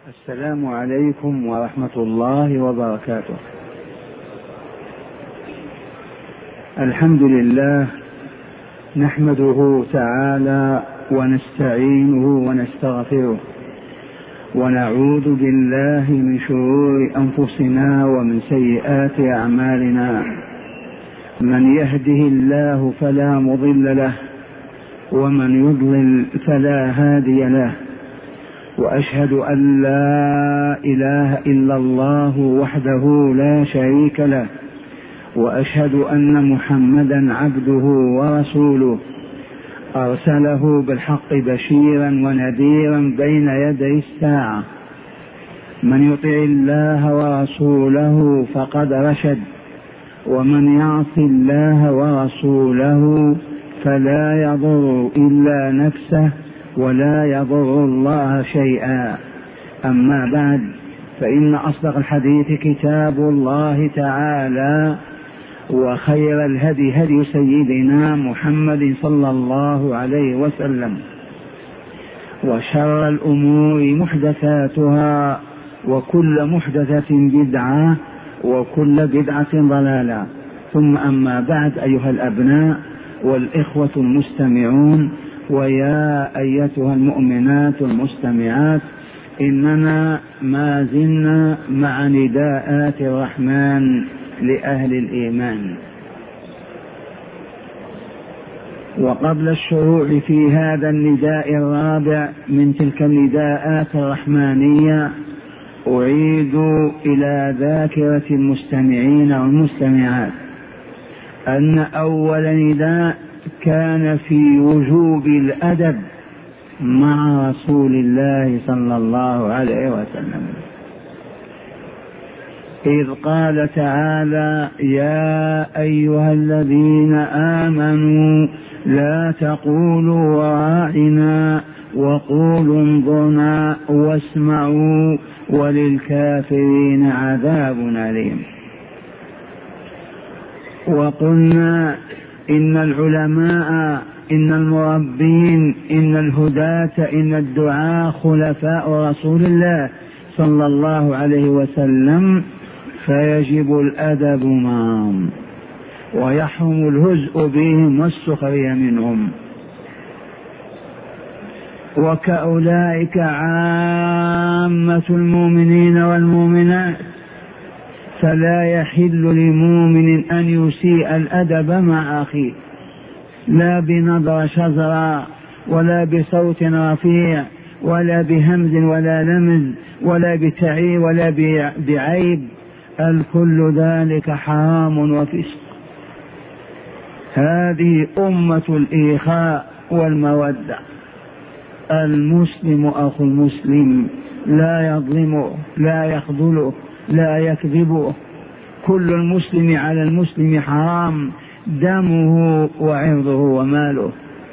السلام عليكم ورحمة الله وبركاته. الحمد لله نحمده تعالى ونستعينه ونستغفره ونعوذ بالله من شرور أنفسنا ومن سيئات أعمالنا. من يهده الله فلا مضل له ومن يضلل فلا هادي له، وأشهد أن لا إله إلا الله وحده لا شريك له، وأشهد أن محمدا عبده ورسوله أرسله بالحق بشيرا ونذيرا بين يدي الساعة. من يطع الله ورسوله فقد رشد، ومن يعص الله ورسوله فلا يضر إلا نفسه ولا يضر الله شيئا. أما بعد، فإن أصدق الحديث كتاب الله تعالى، وخير الهدي هدي سيدنا محمد صلى الله عليه وسلم، وشر الأمور محدثاتها، وكل محدثة بدعة، وكل بدعة ضلالة. ثم أما بعد، أيها الأبناء والإخوة المستمعون، ويا أيتها المؤمنات المستمعات، إننا ما زلنا مع نداءات الرحمن لأهل الإيمان. وقبل الشروع في هذا النداء الرابع من تلك النداءات الرحمانية، أعيد إلى ذاكرة المستمعين والمستمعات أن أول نداء كان في وجوب الأدب مع رسول الله صلى الله عليه وسلم، إذ قال تعالى: يا أيها الذين آمنوا لا تقولوا راعنا وقولوا انظرنا واسمعوا وللكافرين عذاب أليم. وقلنا إن العلماء، إن المربين، إن الهداة، إن الدعاة خلفاء رسول الله صلى الله عليه وسلم، فيجب الأدب معهم، ويحرم الهزء بهم والسخرية منهم. وكأولئك عامة المؤمنين والمؤمنات، فلا يحل لمؤمن أن يسيء الأدب مع أخيه، لا بنظرة شزرة، ولا بصوت رفيع، ولا بهمز ولا لمز، ولا بتعيب ولا بعيب، الكل ذلك حرام وفسق. هذه أمة الإخاء والمودة. المسلم أخو المسلم، لا يظلمه، لا يخذله، لا يكذبه. كل المسلم على المسلم حرام، دمه وعرضه وماله.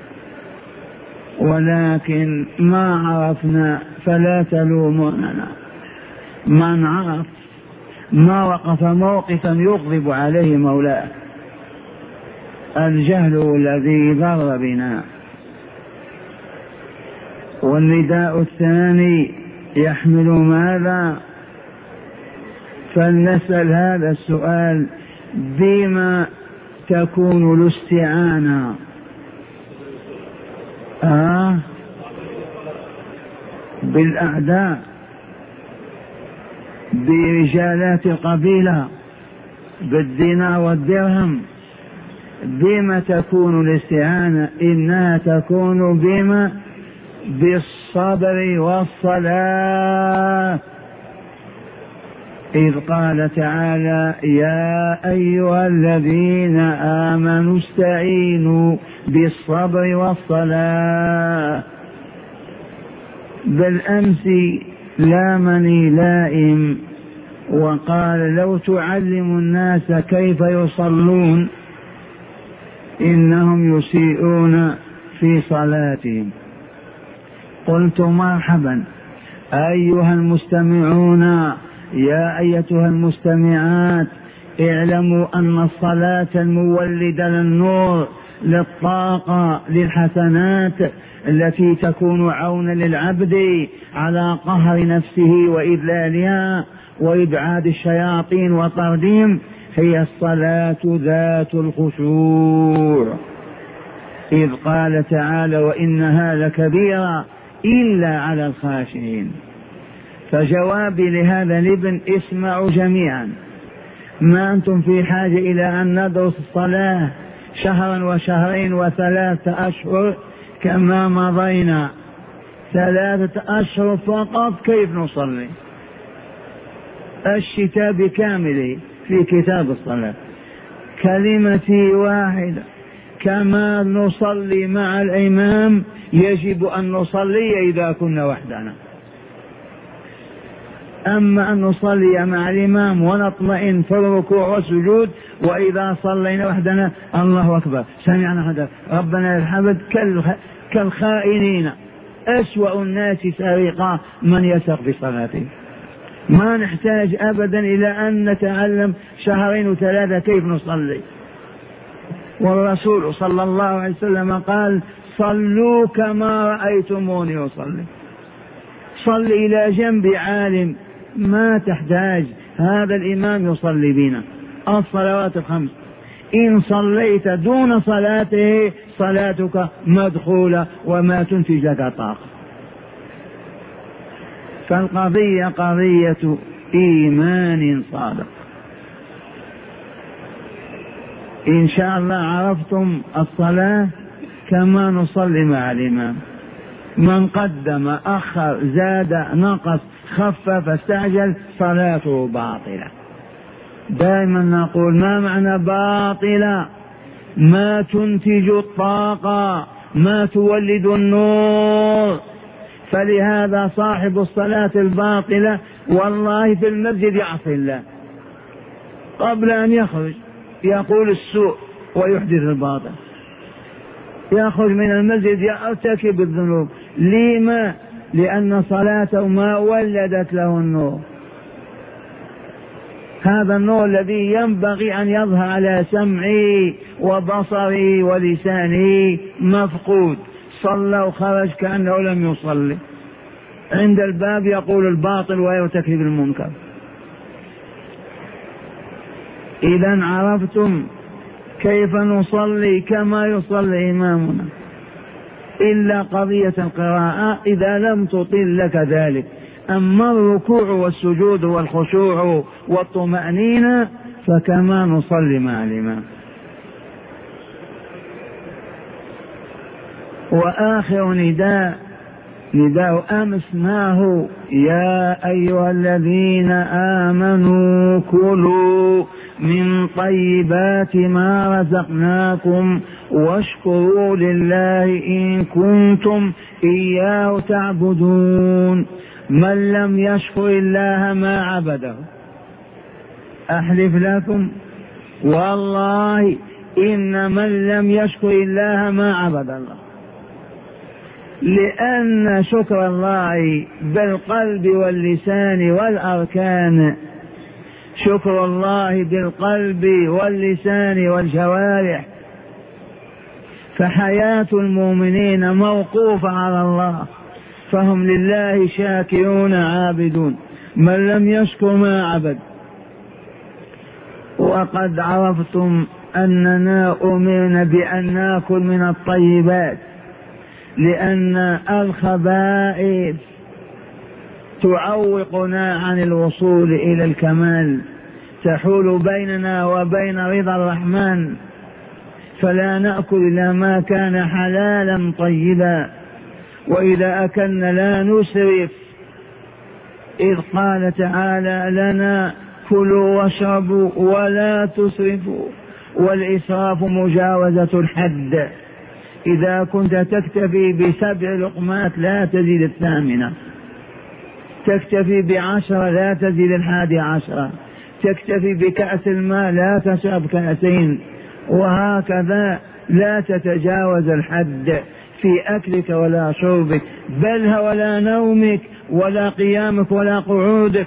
ولكن ما عرفنا فلا تلوموننا. من عرف ما وقف موقفا يغضب عليه مولاه. الجهل الذي ضر بنا. والنداء الثاني يحمل ماذا؟ فلنسأل هذا السؤال: بما تكون الاستعانة؟ بالأعداء، برجالات القبيلة، بالدينار والدرهم. بما تكون الاستعانة؟ إنها تكون بما؟ بالصبر والصلاة. إذ قال تعالى: يا أيها الذين آمنوا استعينوا بالصبر والصلاة. بالأمس لامني لائم وقال: لو تعلم الناس كيف يصلون إنهم يسيئون في صلاتهم. قلت: مرحبا أيها المستمعون، يا أيتها المستمعات، اعلموا أن الصلاة المولدة للنور للطاقة، للحسنات التي تكون عونا للعبد على قهر نفسه وإذلالها وإبعاد الشياطين وطردهم، هي الصلاة ذات الخشوع. إذ قال تعالى: وإنها لكبيرة إلا على الخاشعين. فجوابي لهذا الابن: اسمعوا جميعا، ما أنتم في حاجة إلى أن ندرس الصلاة شهرا وشهرين وثلاثة أشهر كما مضينا، 3 أشهر فقط كيف نصلي الشتاء بكامله في كتاب الصلاة، كلمتي واحدة: كما نصلي مع الإمام يجب أن نصلي إذا كنا وحدنا. أما أن نصلي مع الإمام ونطمئن في الركوع والسجود، وإذا صلينا وحدنا الله أكبر سمعنا هذا ربنا الحمد كالخائنين، أسوأ الناس سرقة من يسرق في صلاته. ما نحتاج أبدا إلى أن نتعلم 2 و3 كيف نصلي. والرسول صلى الله عليه وسلم قال: صلوا كما رأيتموني أصلي. صل إلى جنب عالم، ما تحتاج، هذا الإمام يصلي بنا الصلوات 5. إن صليت دون صلاته صلاتك مدخولة وما تنتج لك طاقة. فالقضية قضية إيمان صادق. إن شاء الله عرفتم الصلاة كما نصلي مع الإمام، من قدم أخر زاد نقص خفف استعجل صلاته باطلة. دائما نقول: ما معنى باطلة؟ ما تنتج الطاقة، ما تولد النور. فلهذا صاحب الصلاة الباطلة والله في المسجد يعصي الله، قبل أن يخرج يقول السوء ويحدث الباطل، يخرج من المسجد يرتكب الذنوب. لما؟ لأن صلاته ما ولدت له النور. هذا النور الذي ينبغي أن يظهر على سمعه وبصره ولسانه مفقود. صلى وخرج كأنه لم يصلي، عند الباب يقول الباطل ويرتكب المنكر. إذا عرفتم كيف نصلي كما يصلي إمامنا، إلا قضية القراءة إذا لم تطل لك ذلك. أما الركوع والسجود والخشوع والطمأنينة فكما نصلي مع الإمام. وآخر نداء أمس ما هو؟ يا أيها الذين آمنوا كلوا من طيبات ما رزقناكم واشكروا لله إن كنتم إياه تعبدون. من لم يشكر الله ما عبده. أحلف لكم والله إن من لم يشكر الله ما عبد الله، لأن شكر الله بالقلب واللسان والأركان، شكر الله بالقلب واللسان والجوارح. فحياة المؤمنين موقوفة على الله، فهم لله شاكرون عابدون. من لم يشكر ما عبد. وقد عرفتم أننا أمرنا بأن نأكل من الطيبات، لأن الخبائث تعوقنا عن الوصول إلى الكمال، تحول بيننا وبين رضا الرحمن، فلا نأكل إلا ما كان حلالا طيبا. وإذا أكلنا لا نسرف، إذ قال تعالى لنا: كلوا واشربوا ولا تسرفوا، والإسراف مجاوزة الحد. إذا كنت تكتفي ب7 لقمات لا تزيد 8، تكتفي ب10 لا تزيد 11، تكتفي بكأس الماء لا تشرب كأسين، وهكذا لا تتجاوز الحد في أكلك ولا شربك، بل ولا نومك ولا قيامك ولا قعودك.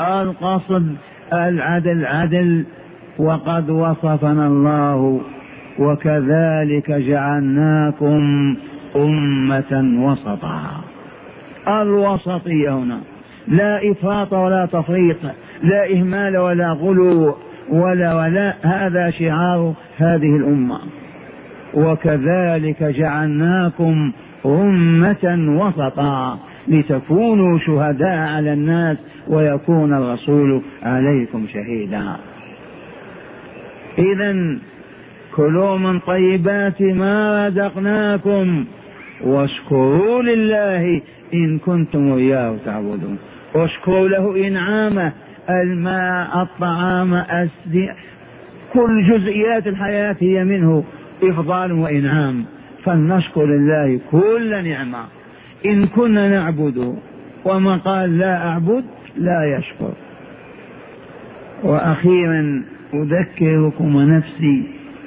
القصد العدل. وقد وصفنا الله وكذلك جعلناكم أمة وسطا. الوسطية هنا لا إفراط ولا تفريط، لا إهمال ولا غلو ولا هذا شعار هذه الأمة. وكذلك جعلناكم أمة وسطا لتكونوا شهداء على الناس ويكون الرسول عليكم شهيدا. إذن كلوا من طيبات ما رزقناكم واشكروا لله إن كنتم إياه تعبدون. واشكروا له إنعامه، الماء، الطعام، كل جزئيات الحياة هي منه إفضال وإنعام، فلنشكر لله كل نعمة. إن كنا نعبد وما قال لا أعبد لا يشكر. وأخيرا أذكركم ونفسي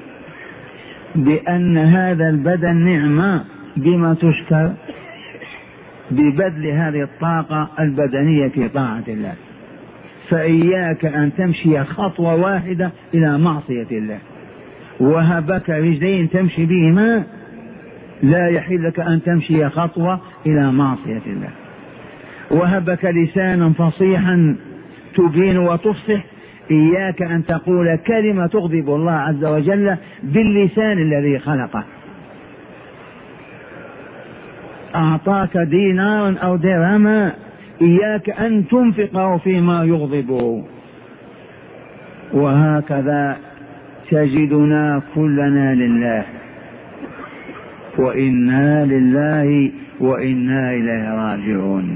بأن هذا البدن نعمة، بما تشكر؟ ببذل هذه الطاقة البدنية في طاعة الله. فإياك أن تمشي خطوة واحدة إلى معصية الله. وهبك رجلين تمشي بهما، لا يحل لك أن تمشي خطوة إلى معصية الله. وهبك لسانا فصيحا تبين وتفصح، إياك أن تقول كلمة تغضب الله عز وجل باللسان الذي خلقه. أعطاك دينارا أو درهما، إياك أن تنفقه فيما يغضبه. وهكذا تجدنا كلنا لله، وإنا لله وإنا إليه راجعون.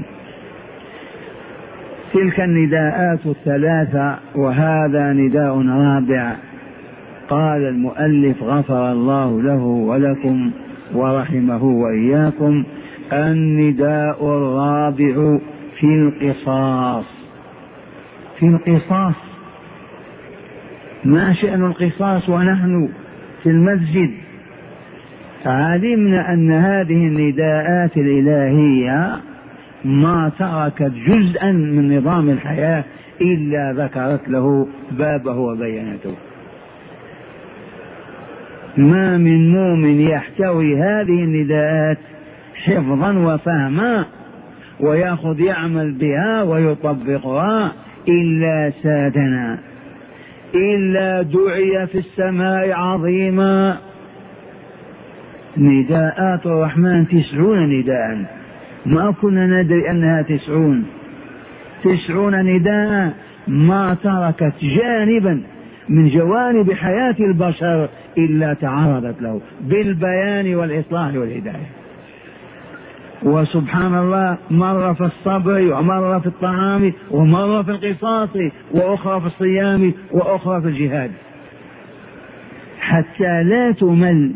تلك النداءات الثلاثة، وهذا نداء رابع. قال المؤلف غفر الله له ولكم ورحمه وإياكم: النداء الرابع في القصاص. في القصاص، ما شأن القصاص ونحن في المسجد؟ علمنا أن هذه النداءات الإلهية ما تركت جزءا من نظام الحياة إلا ذكرت له بابه وبينته. ما من مؤمن يحتوي هذه النداءات حفظا وفهما ويأخذ يعمل بها ويطبقها إلا سادنا، إلا دعي في السماء عظيما. نداءات الرحمن 90 نداء، ما كنا ندري أنها 90 نداء، ما تركت جانبا من جوانب حياة البشر إلا تعرضت له بالبيان والإصلاح والهداية. وسبحان الله، مرة في الصبر، ومرة في الطعام، ومرة في القصاص، وأخرى في الصيام، وأخرى في الجهاد، حتى لا تمل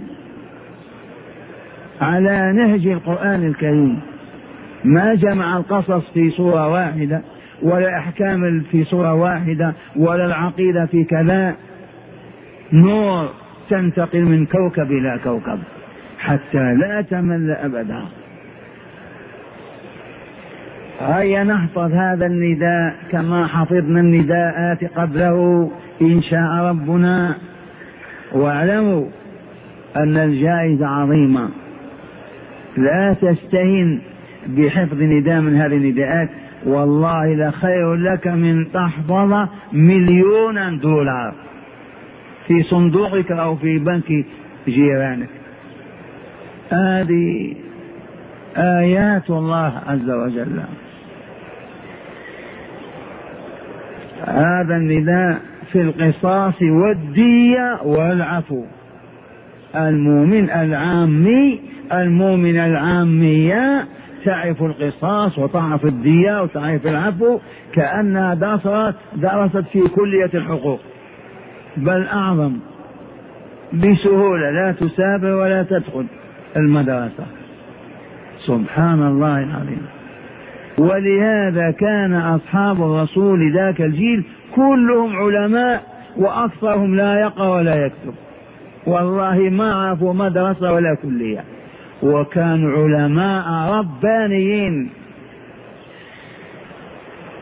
على نهج القرآن الكريم. ما جمع القصص في صورة واحدة، ولا أحكام في صورة واحدة، ولا العقيدة في كذا. نور تنتقل من كوكب إلى كوكب حتى لا تمل أبدا. هيا نحفظ هذا النداء كما حفظنا النداءات قبله إن شاء ربنا. واعلموا أن الجائزة عظيمة، لا تستهن بحفظ نداء من هذه النداءات، والله لخير لك من تحفظ $1,000,000 في صندوقك أو في بنك جيرانك. هذه آيات الله عز وجل. هذا النداء في القصاص والدية والعفو. المؤمن العامية تعرف القصاص وتعرف الدية وتعرف العفو، كأنها درست في كلية الحقوق، بل أعظم بسهولة، لا تسافر ولا تدخل المدرسة. سبحان الله العظيم. ولهذا كان أصحاب الرسول ذاك الجيل كلهم علماء، وأكثرهم لا يقرأ ولا يكتب، والله ما عرفوا مدرسة ولا كلية، وكانوا علماء ربانيين.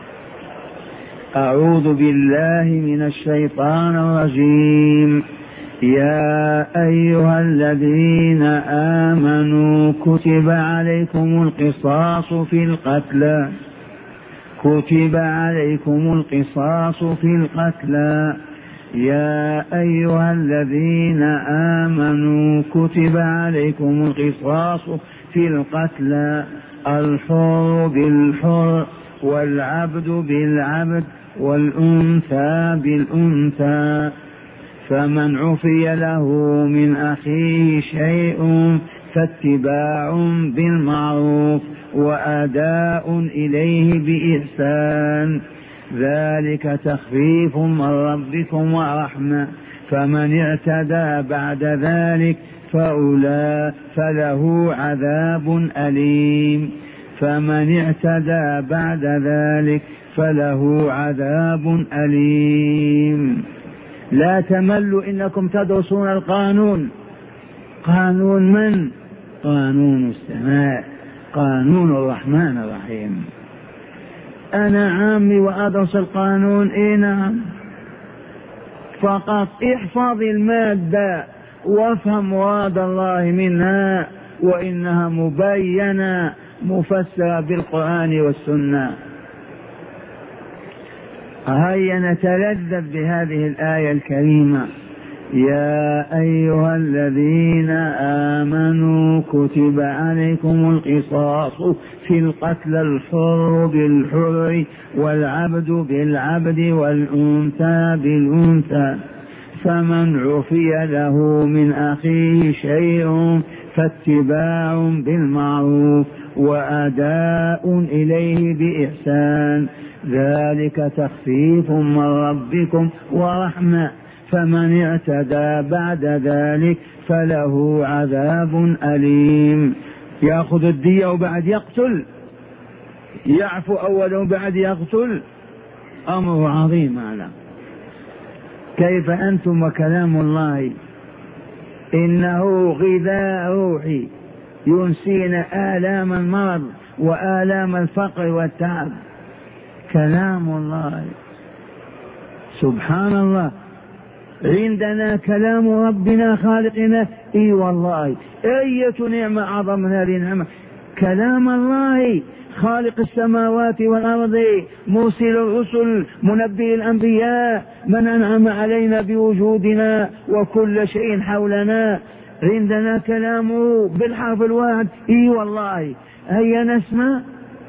أعوذ بالله من الشيطان الرجيم. يا أيها الذين آمنوا كتب عليكم القصاص في القتلى، كتب عليكم القصاص في القتلى. يا أيها الذين آمنوا كتب عليكم القصاص في القتلى، الحر بالحر والعبد بالعبد والأنثى بالأنثى، فمن عفي له من أخيه شيء فاتباع بالمعروف وأداء إليه بإحسان، ذلك تخفيف من ربكم ورحمة، فمن اعتدى بعد ذلك فله عذاب أليم. فمن اعتدى بعد ذلك فله عذاب أليم. لا تملوا إنكم تدرسون القانون. قانون من؟ قانون السماء، قانون الرحمن الرحيم. أنا عامي وأدرس القانون، إيه نعم، فقط احفظ المادة وافهم مراد الله منها، وإنها مبينة مفسرة بالقرآن والسنة. هيا نتلذذ بهذه الآية الكريمة. يا أيها الذين آمنوا كتب عليكم القصاص في القتلى، الحر بالحر والعبد بالعبد والأنثى بالأنثى، فمن عفي له من أخيه شيء فاتباع بالمعروف وأداء إليه بإحسان، ذلك تخفيف من ربكم ورحمة، فمن اعتدى بعد ذلك فله عذاب أليم. يأخذ الدية وبعد يقتل، يعفو أولا وبعد يقتل، أمر عظيم. على كيف أنتم وكلام الله؟ إنه غذاء روحي ينسينا آلام المرض وآلام الفقر والتعب. كلام الله سبحان الله. عندنا كلام ربنا خالقنا، اي والله اية نعمة اعظم من هذه النعمة. كلام الله خالق السماوات والارض، مرسل الرسل، منبئ الانبياء، من انعم علينا بوجودنا وكل شيء حولنا. عندنا كلامه بالحرف الواحد، اي والله. هيا نسمع.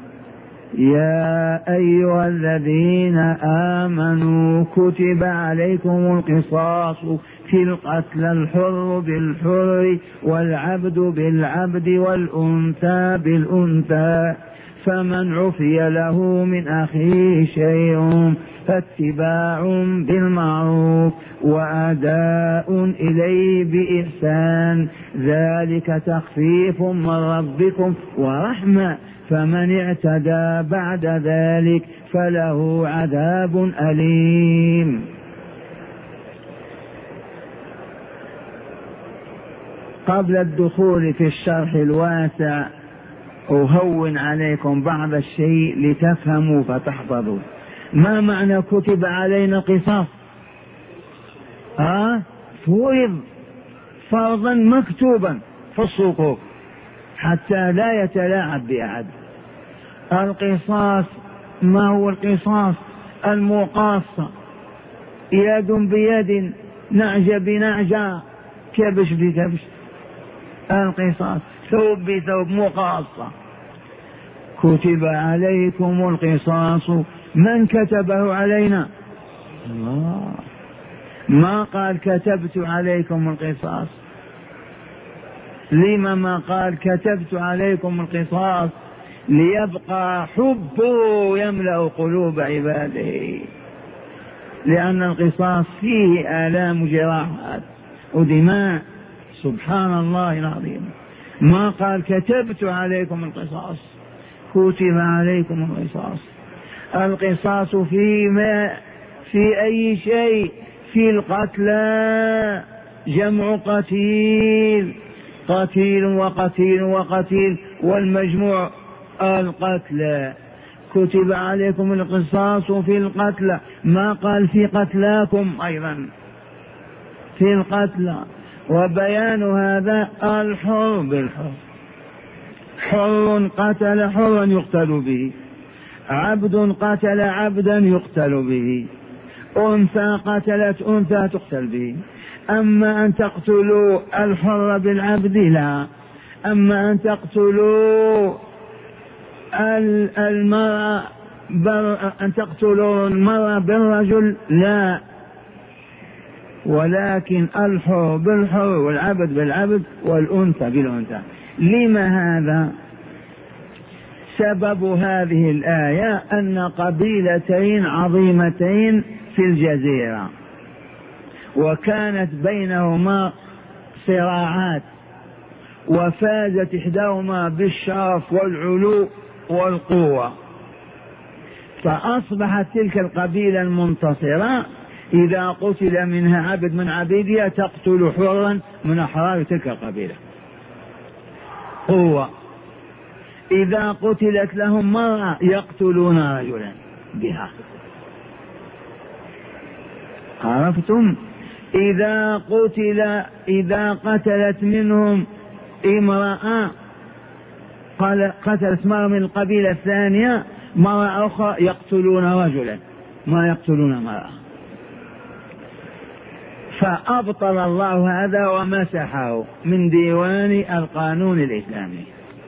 يا أيها الذين آمنوا كتب عليكم القصاص في القتلى، الحر بالحر والعبد بالعبد والأنثى بالأنثى، فمن عفي له من أخيه شيء فاتباع بالمعروف وأداء إليه بإحسان، ذلك تخفيف من ربكم ورحمة، فمن اعتدى بعد ذلك فله عذاب أليم. قبل الدخول في الشرح الواسع أهون عليكم بعض الشيء لتفهموا فتحفظوا. ما معنى كتب علينا قصاص؟ فرض فرضا مكتوبا في الصكوك حتى لا يتلاعب بأحد. القصاص ما هو القصاص؟ المقاصة، يد بيد، نعجة بنعجة، كبش بكبش. القصاص ثوب بثوب، مقاصة. كتب عليكم القصاص، من كتبه علينا؟ الله. ما قال كتبت عليكم القصاص؟ لما ما قال كتبت عليكم القصاص؟ ليبقى حبه يملأ قلوب عباده، لأن القصاص فيه آلام جراحات ودماء. سبحان الله العظيم. ما قال كتبت عليكم القصاص، كتب عليكم القصاص. القصاص فيما؟ في أي شيء؟ في القتلى، جمع قتيل، قتيل وقتيل وقتيل، والمجموع القتلى. كتب عليكم القصاص في القتلى، ما قال في قتلاكم أيضا. في القتلى. وبيان هذا الحر بالحر، حر قتل حرا يقتل به، عبد قتل عبدا يقتل به، أنثى قتلت أنثى تقتل به. أما أن تقتلوا الحر بالعبد لا، أما أن تقتلوا المرأة أن تقتلوا المرأة بالرجل لا، ولكن الحر بالحر والعبد بالعبد والأنثى بالأنثى. لما هذا؟ سبب هذه الآية أن قبيلتين عظيمتين في الجزيرة وكانت بينهما صراعات، وفازت إحداهما بالشرف والعلو والقوة، فأصبحت تلك القبيلة المنتصرة إذا قتل منها عبد من عبيدها تقتل حرا من أحرار تلك القبيلة قوة. إذا قتلت لهم مرأة يقتلون رجلا بها. عرفتم؟ إذا قتلت منهم امرأة قتلت مرأة من القبيلة الثانية مرأة أخرى يقتلون رجلا ما يقتلون مرأة. فأبطل الله هذا ومسحه من ديوان القانون الإسلامي،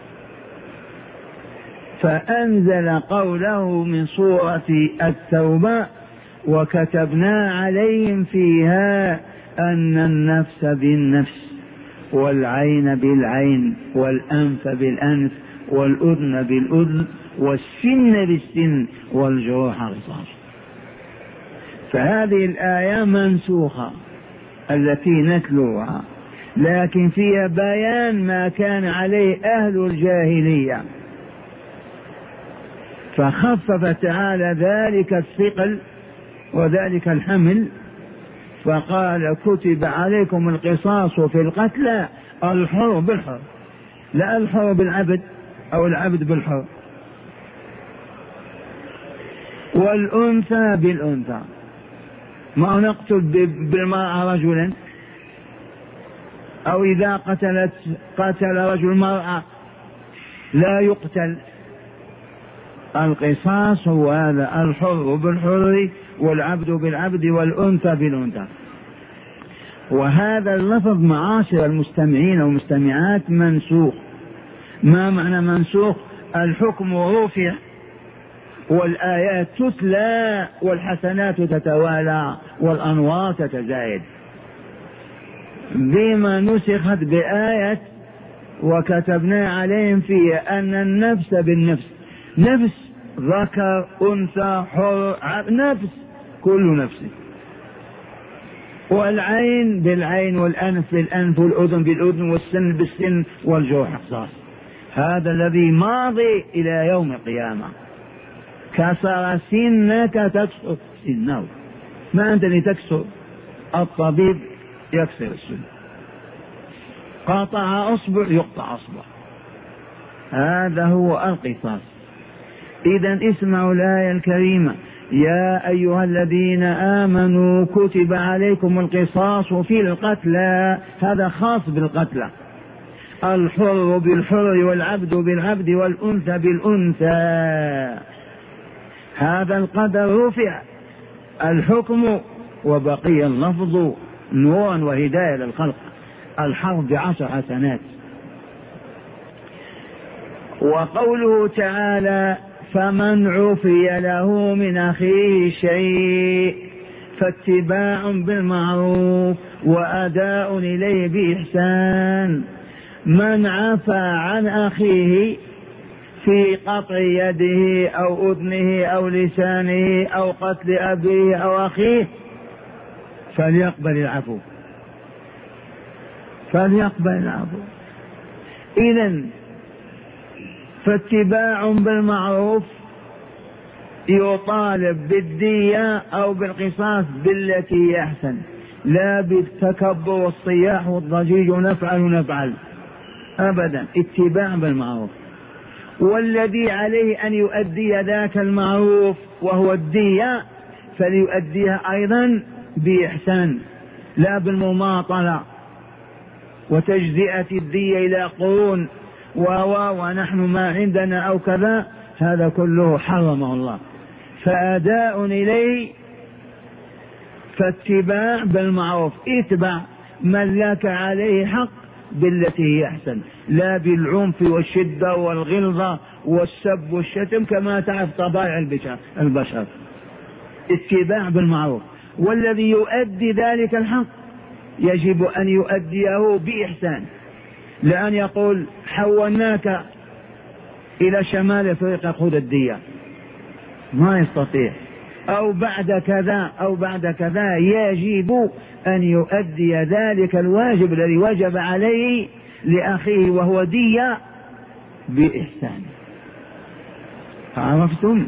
فأنزل قوله من سورة التوبة: وكتبنا عليهم فيها أن النفس بالنفس والعين بالعين والأنف بالأنف والأذن بالأذن والسن بالسن والجروح قصاص. فهذه الآية منسوخة التي نتلوها، لكن فيها بيان ما كان عليه أهل الجاهلية، فخفف تعالى ذلك الثقل وذلك الحمل، فقال: كتب عليكم القصاص في القتلى، الحر بالحر، لا الحر بالعبد أو العبد بالحر، والأنثى بالأنثى. ما نقتل بالمرأة رجلا، أو إذا قتل رجل مرأة لا يقتل. القصاص هو هذا: الحر بالحر والعبد بالعبد والأنثى بالأنثى. وهذا اللفظ معاشر المستمعين والمستمعات منسوخ. ما معنى منسوخ؟ الحكم رفع والآيات تتلى والحسنات تتوالى والأنوار تتزايد، بما نسخت بآية وكتبنا عليهم فيها أن النفس بالنفس، نفس ذكر أنثى حر نفس كل نفس، والعين بالعين والأنف بالأنف والأذن بالأذن والسن بالسن والجروح قصاص. هذا الذي ماضي إلى يوم القيامة. كسر سنك تكسر سنه، ما أنت لتكسر، الطبيب يكسر السن، قطع أصبع يقطع أصبع، هذا هو القصاص. إذن اسمعوا الآية الكريمة: يا أيها الذين آمنوا كتب عليكم القصاص في القتلى، هذا خاص بالقتلى، الحر بالحر والعبد بالعبد والأنثى بالأنثى. هذا القدر رفع الحكم وبقي اللفظ نورا وهداية للخلق. الحرب ب10 حسنات. وقوله تعالى: فمن عفي له من أخيه شيء فاتباع بالمعروف وأداء إليه بإحسان. من عفى عن أخيه في قطع يده أو أذنه أو لسانه أو قتل أبيه أو أخيه فليقبل العفو، فليقبل العفو. إذن فاتباع بالمعروف يطالب بالدية أو بالقصاص بالتي يحسن، لا بالتكبر والصياح والضجيج ونفعل أبدا، اتباع بالمعروف. والذي عليه أن يؤدي ذاك المعروف وهو الدية فليؤديها أيضا بإحسان، لا بالمماطلة وتجزئة الدية إلى قرون ونحن ما عندنا أو كذا، هذا كله حرمه الله. فأداء إليه، فاتباع بالمعروف، اتبع من لك عليه حق بالتي هي أحسن، لا بالعنف والشدة والغلظة والسب والشتم كما تعرف طبائع البشر. اتباع بالمعروف، والذي يؤدي ذلك الحق يجب أن يؤديه بإحسان، لأن يقول حولناك إلى شمال أفريقيا خذ الدية، ما يستطيع، أو بعد كذا أو بعد كذا، يجب أن يؤدي ذلك الواجب الذي وجب عليه لأخيه وهو دية بإحسان. عرفتم؟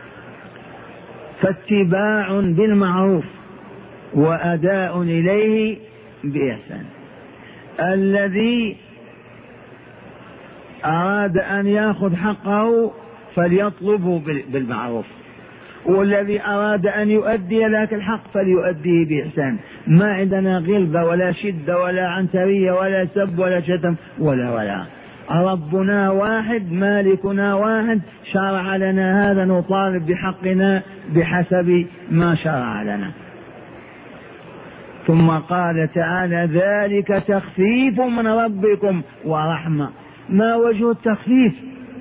فاتباع بالمعروف وأداء إليه بإحسان. الذي أراد أن يأخذ حقه فليطلبه بالمعروف، والذي أراد أن يؤدي لك الحق فليؤديه بإحسان. ما عندنا غلظة ولا شدة ولا عنترية ولا سب ولا شتم ولا ربنا واحد، مالكنا واحد، شرع لنا هذا، نطالب بحقنا بحسب ما شرع لنا. ثم قال تعالى ذلك تخفيف من ربكم ورحمة. ما وجه التخفيف؟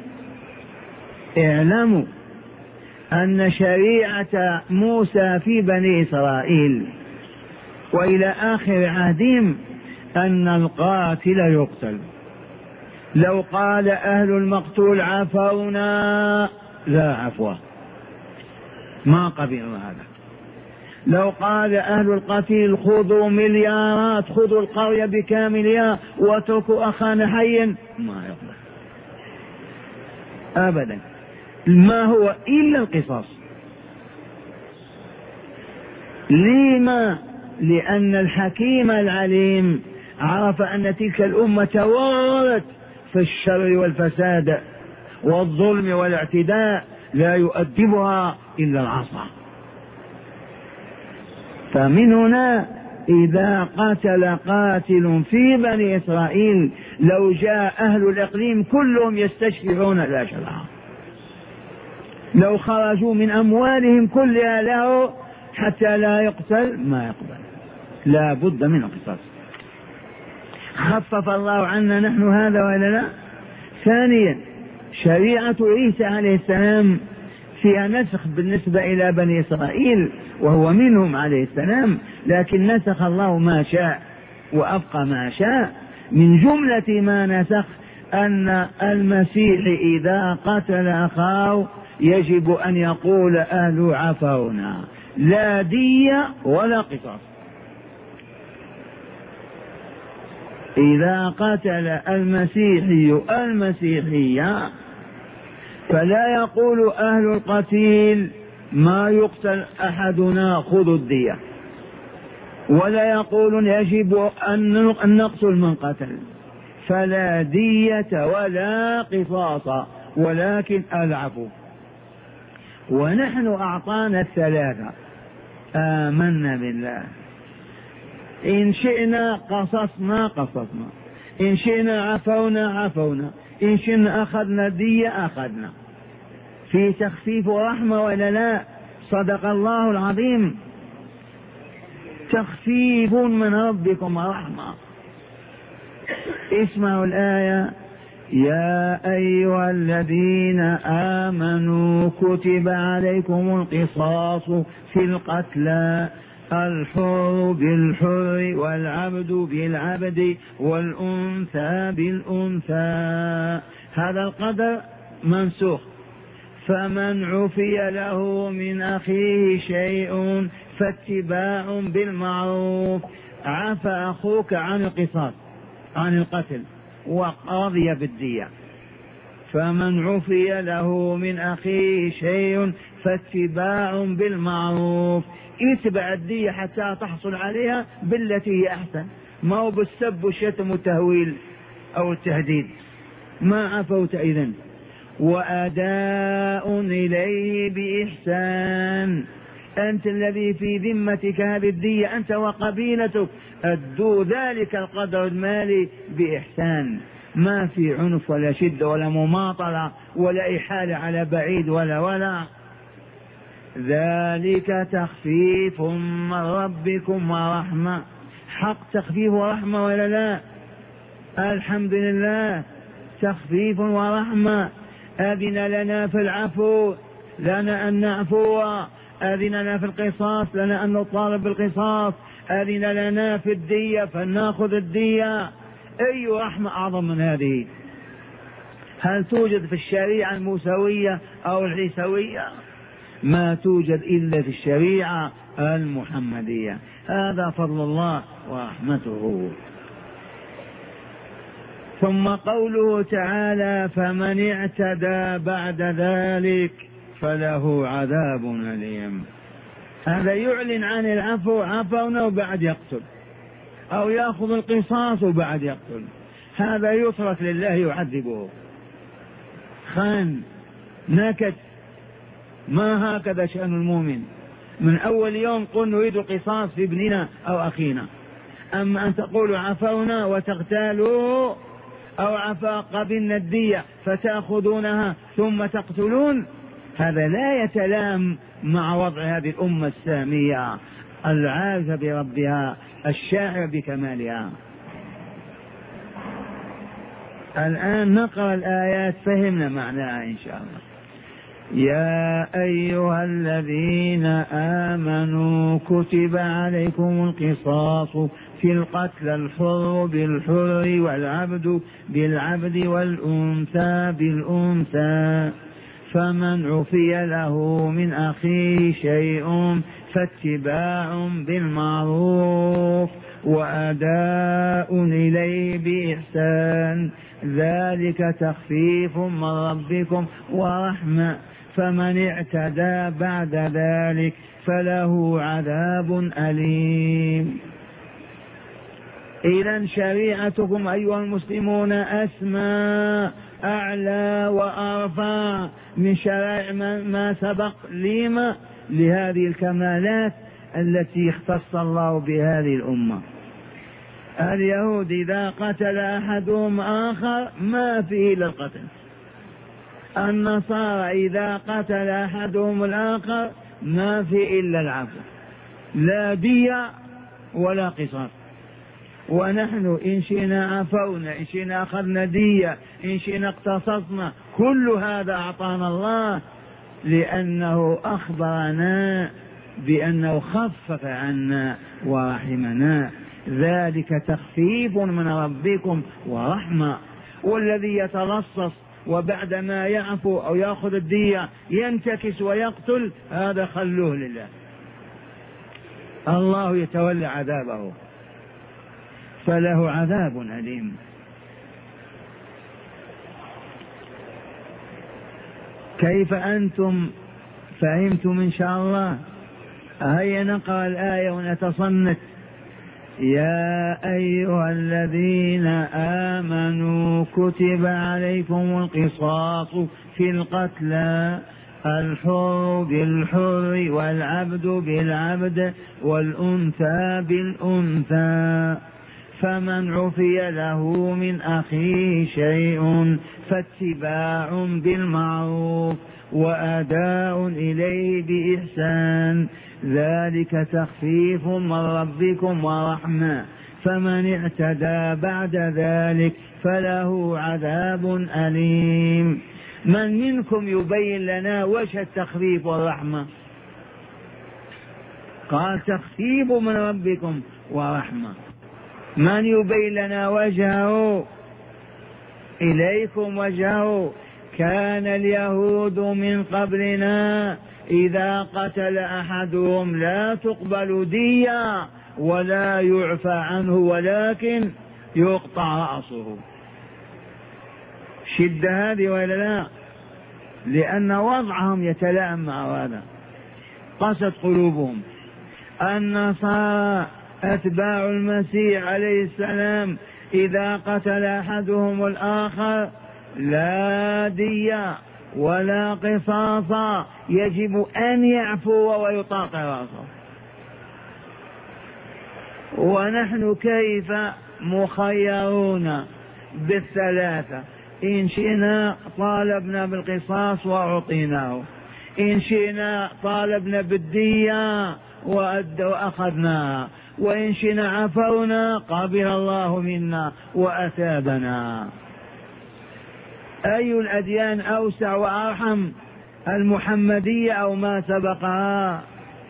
اعلموا أن شريعة موسى في بني إسرائيل وإلى آخر عهدهم أن القاتل يقتل. لو قال أهل المقتول عفونا لا عفو، ما قبلوا هذا. لو قال أهل القتيل خذوا مليارات، خذوا القرية بكاملها واتركوا أخانا حيا، ما يقبل أبدا. ما هو إلا القصاص. لما؟ لأن الحكيم العليم عرف أن تلك الأمة تورطت في الشر والفساد والظلم والاعتداء، لا يؤدبها إلا العصا. فمن هنا إذا قتل قاتل في بني إسرائيل لو جاء أهل الإقليم كلهم يستشفعون لا شرع، لو خرجوا من أموالهم كلها له حتى لا يقتل ما يقبل، لا بد من القصاص. خفف الله عنا نحن هذا ولا لا؟ ثانيا شريعة عيسى عليه السلام فيها نسخ بالنسبة إلى بني إسرائيل وهو منهم عليه السلام، لكن نسخ الله ما شاء وأبقى ما شاء. من جملة ما نسخ أن المسيح إذا قتل أخاه يجب أن يقول أهل عفونا، لا دية ولا قصاص. إذا قتل المسيحي المسيحية فلا يقول أهل القتيل ما يقتل أحدنا خذوا الدية، ولا يقولون يجب أن نقتل من قتل، فلا دية ولا قصاص ولكن العفو. ونحن أعطانا الثلاثة، آمنا بالله، إن شئنا قصصنا قصصنا، إن شئنا عفونا عفونا، إن شئنا أخذنا الدية أخذنا. في تخفيف ورحمة ولا لا؟ صدق الله العظيم. تخفيف من ربكم ورحمة. اسمعوا الآية: يا أيها الذين آمنوا كتب عليكم القصاص في القتلى، الحر بالحر والعبد بالعبد والأنثى بالأنثى. هذا القدر منسوخ. فمن عفي له من أخيه شيء فاتباع بالمعروف. عفى أخوك عن القصاص عن القتل وقضي بالدية، فمن عفي له من أخيه شيء فاتباع بالمعروف. اتبع الدية حتى تحصل عليها بالتي هي أحسن، ما هو بالسب والشتم والتهويل أو التهديد. ما عفوت إذن. وأداء إليه بإحسان. أنت الذي في ذمتك هذه الدية، أنت وقبيلتك، أدوا ذلك القدر المالي بإحسان، ما في عنف ولا شدة ولا مماطلة ولا إحالة على بعيد ولا ذلك تخفيف من ربكم ورحمة. حق تخفيف ورحمة ولا لا؟ الحمد لله، تخفيف ورحمة. أذن لنا في العفو، لنا أن نعفو. أذن لنا في القصاص، لنا أن نطالب بالقصاص. أذن لنا في الدية فلنأخذ الدية. أي رحمة أعظم من هذه؟ هل توجد في الشريعة الموسوية أو العيسوية؟ ما توجد إلا في الشريعة المحمدية. هذا فضل الله ورحمته. ثم قوله تعالى فمن اعتدى بعد ذلك فله عذاب أليم. هذا يعلن عن العفو، عفونا وبعد يقتل، أو يأخذ القصاص وبعد يقتل. هذا يترك لله يعذبه. خان نكت، ما هكذا شأن المؤمن. من أول يوم قل نريد القصاص في ابننا أو أخينا. أما أن تقولوا عفونا وتغتالوا، أو عفا قبلنا الدية فتأخذونها ثم تقتلون، هذا لا يتلام مع وضع هذه الأمة السامية العارفة بربها الشاعر بكمالها. الآن نقرأ الآيات فهمنا معناها إن شاء الله. يا أيها الذين آمنوا كتب عليكم القصاص في القتل، الحر بالحر والعبد بالعبد والأنثى بالأنثى، فمن عفي له من أخيه شيء فاتباع بالمعروف وأداء إليه بإحسان، ذلك تخفيف من ربكم ورحمة، فمن اعتدى بعد ذلك فله عذاب أليم. إذا شريعتكم أيها المسلمون أسمى أعلى وأرفع من شرائع ما سبق لما لهذه الكمالات التي اختص الله بهذه الأمة. اليهود إذا قتل أحدهم آخر ما فيه إلا القتل. النصارى إذا قتل أحدهم الآخر ما فيه إلا العفو، لا دية ولا قصاص. ونحن إن شئنا عفونا، إن شئنا أخذنا دية، إن شئنا اقتصصنا، كل هذا أعطانا الله لأنه أخبرنا بأنه خفف عنا ورحمنا، ذلك تخفيف من ربكم ورحمة. والذي يتلصص وبعدما يعفو أو يأخذ الدية ينتكس ويقتل، هذا خلوه لله، الله يتولى عذابه، فله عذاب أليم. كيف أنتم فهمتم إن شاء الله؟ هيا نقرأ الآية ونتصنت. يا أيها الذين آمنوا كتب عليكم القصاص في القتلى، الحر بالحر والعبد بالعبد والأنثى بالأنثى، فمن عفي له من أخيه شيء فاتباع بالمعروف وأداء إليه بإحسان، ذلك تخفيف من ربكم ورحمة، فمن اعتدى بعد ذلك فله عذاب أليم. من منكم يبين لنا وجه التخفيف والرحمة؟ قال تخفيف من ربكم ورحمة. من يبين لنا وجهه؟ إليكم وجهه. كان اليهود من قبلنا إذا قتل أحدهم لا تقبل دية ولا يعفى عنه، ولكن يقطع رأسه. شدة هذه ولا لا؟ لأن وضعهم يتلائم مع هذا، قست قلوبهم. النصارى أتباع المسيح عليه السلام إذا قتل أحدهم الآخر لا دية ولا قصاص، يجب أن يعفو ويطاطي رأسه. ونحن كيف مخيرون بالثلاثة؟ إن شئنا طالبنا بالقصاص وأعطيناه، إن شئنا طالبنا بالدية وأخذناها، وإن شئنا عفونا قبل الله منا وأثابنا. أي الأديان أوسع وأرحم، المحمدية أو ما سبقها؟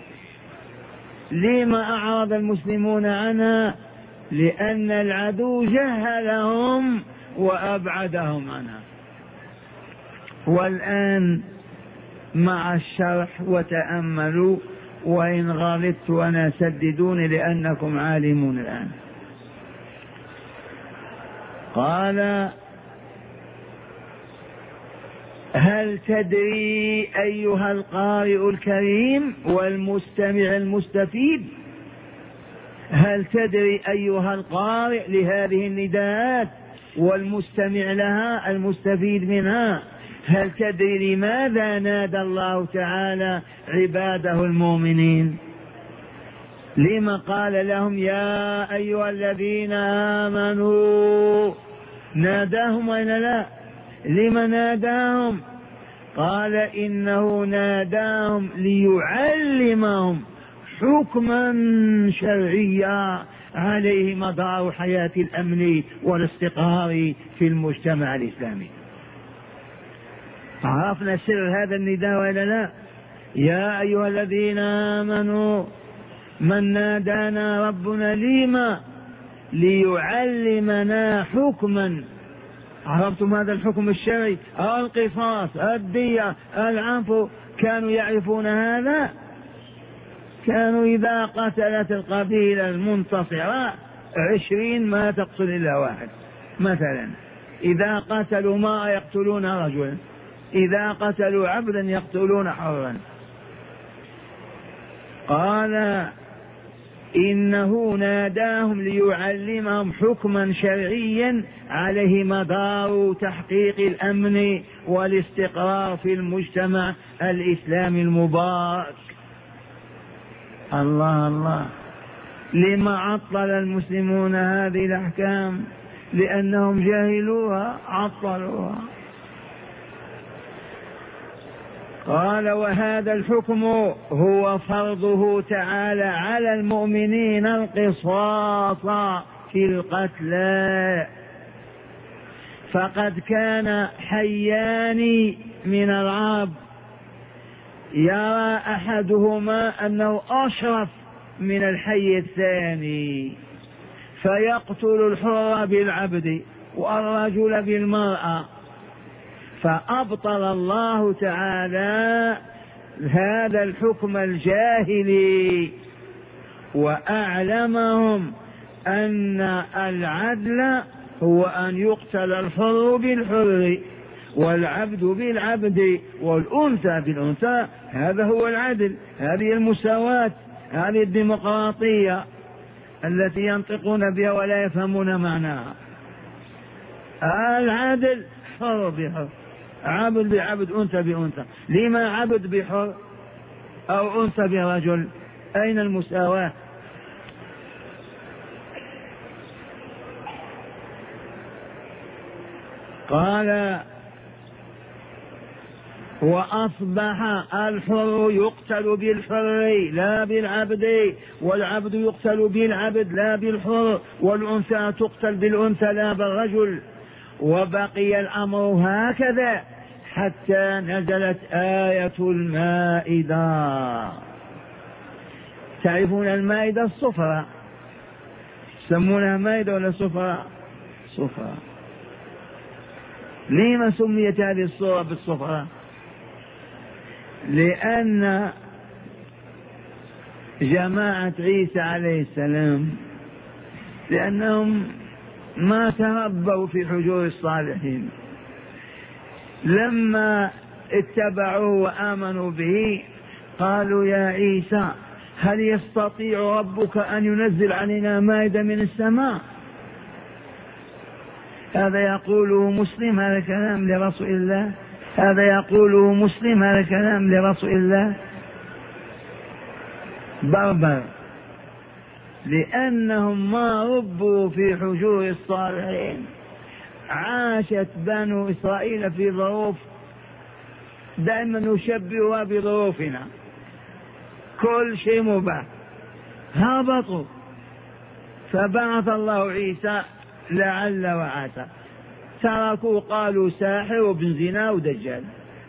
لما أعرض المسلمون عنها؟ لأن العدو جهلهم وأبعدهم عنها. والآن مع الشرح وتأملوا، وإن غلطت أنا سددوني لأنكم عالمون الآن. قال: هل تدري أيها القارئ الكريم والمستمع المستفيد، هل تدري أيها القارئ لهذه النداءات والمستمع لها المستفيد منها، هل تدري لماذا نادى الله تعالى عباده المؤمنين؟ لما قال لهم يا أيها الذين آمنوا؟ ناداهم وإلا لا؟ لما ناداهم؟ قال إنه ناداهم ليعلمهم حكما شرعيا عليه مدار حياة الأمن والاستقرار في المجتمع الإسلامي. عرفنا سر هذا النداء وإلا لا؟ يا أيها الذين آمنوا، من نادانا ربنا لما؟ ليعلمنا حكما. عرفتم هذا الحكم الشرعي؟ القصاص، الدية، العفو. كانوا يعرفون هذا؟ كانوا إذا قتلت القبيلة المنتصرة 20 ما تقتل إلا واحد مثلا، إذا قتلوا ما يقتلون رجلا، إذا قتلوا عبدا يقتلون حرا. قال إنه ناداهم ليعلمهم حكما شرعيا عليه مدار تحقيق الأمن والاستقرار في المجتمع الإسلامي المبارك. الله الله. لما عطل المسلمون هذه الأحكام؟ لأنهم جاهلوها، عطلوها. قال وهذا الحكم هو فرضه تعالى على المؤمنين القصاص في القتلى، فقد كان حيان من العرب يرى أحدهما أنه أشرف من الحي الثاني، فيقتل الحر بالعبد والرجل بالمرأة، فأبطل الله تعالى هذا الحكم الجاهلي وأعلمهم أن العدل هو أن يقتل الحر بالحر والعبد بالعبد والأنثى بالأنثى. هذا هو العدل، هذه المساواة، هذه الديمقراطية التي ينطقون بها ولا يفهمون معناها. العدل حر بحر، عبد بعبد، أنثى بأنثى. لما عبد بحر أو أنثى برجل؟ أين المساواة؟ قال وأصبح الحر يقتل بالحر لا بالعبد، والعبد يقتل بالعبد لا بالحر، والأنثى تقتل بالأنثى لا بالرجل. وبقي الأمر هكذا حتى نزلت آية المائدة. تعرفون المائدة الصفرة، سمونها مائدة ولا صفرة؟ صفرة. لما سميت هذه الصورة بالصفرة؟ لأن جماعة عيسى عليه السلام لأنهم ما تربوا في حجور الصالحين، لما اتبعوه وآمنوا به قالوا يا عيسى هل يستطيع ربك أن ينزل علينا مائدة من السماء؟ هذا يقوله مسلم، هذا كلام لرسول الله. هذا يقوله مسلم، هذا كلام لرسول الله؟ بربر، لأنهم ما ربوا في حجور الصالحين. عاشت بنو إسرائيل في ظروف دائما نشبهها بظروفنا، كل شيء مباح. هبطوا فبعث الله عيسى لعل وعسى، تركوا قالوا ساحر وابن زنا ودجال.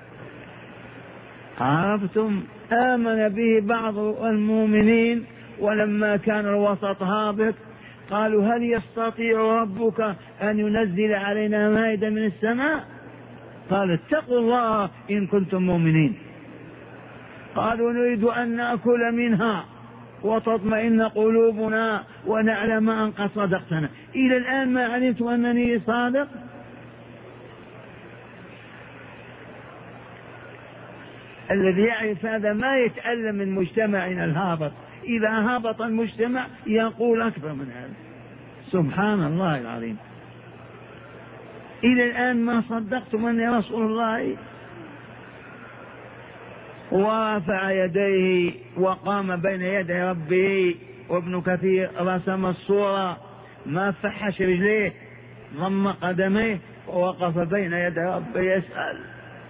عرفتم؟ آمن به بعض المؤمنين، ولما كان الوسط هابط قالوا هل يستطيع ربك أن ينزل علينا مائدة من السماء؟ قال اتقوا الله إن كنتم مؤمنين. قالوا نريد أن نأكل منها وتطمئن قلوبنا ونعلم أن قد صدقتنا. إلى الآن ما علمت أنني صادق. الذي يعرف هذا ما يتألم من مجتمعنا الهابط. إذا هابط المجتمع يقول أكثر من هذا. سبحان الله العظيم. إلى الآن ما صدقتم أني رسول الله. ورفع يديه وقام بين يدي ربه، وابن كثير رسم الصورة، ما فحش رجليه، ضم قدميه ووقف بين يدي ربه يسأل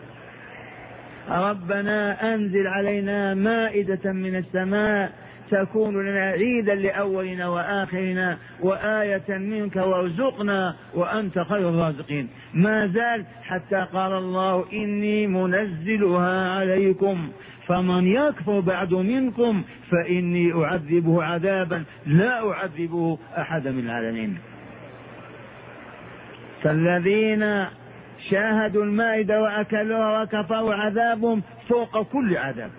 ربنا أنزل علينا مائدة من السماء تكون لنا عيدا لأولنا وآخرنا وآية منك وارزقنا وأنت خير الرازقين. ما زال حتى قال الله إني منزلها عليكم فمن يكفر بعد منكم فإني أعذبه عذابا لا أعذبه أحد من العالمين. فالذين شاهدوا المائدة وأكلوها وكفروا عذابهم فوق كل عذاب،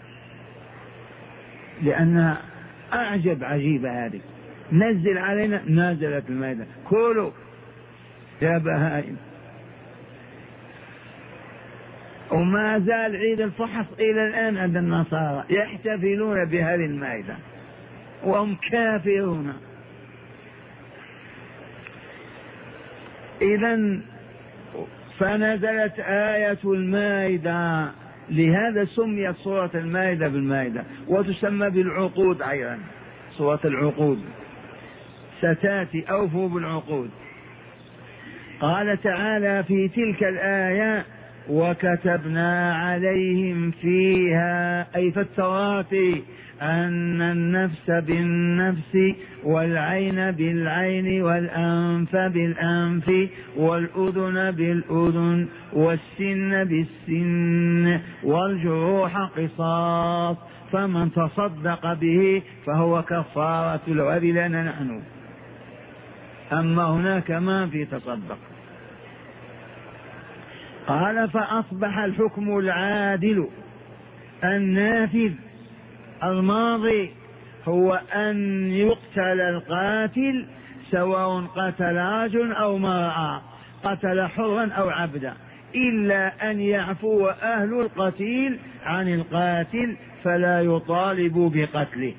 لأنها أعجب عجيبة. هذه نزل علينا، نزلت المائدة كلوا يا بهائم. وما زال عيد الفحص إلى الآن عند النصارى يحتفلون بهذه المائدة وهم كافرون. إذن فنزلت آية المائدة، لهذا سميت سورة المائدة بالمائدة، وتسمى بالعقود أيضا، سورة العقود ستاتي أوفوا بالعقود. قال تعالى في تلك الآية وكتبنا عليهم فيها أي في التوراة أن النفس بالنفس والعين بالعين والأنف بالأنف والأذن بالأذن والسن بالسن والجروح قصاص فمن تصدق به فهو كفارة له. لنا نحن، أما هناك ما في تصدق. قال فأصبح الحكم العادل النافذ الماضي هو أن يقتل القاتل سواء قتل رجل أو امرأة، قتل حرا أو عبدا، إلا أن يعفو أهل القتيل عن القاتل فلا يطالبوا بقتله،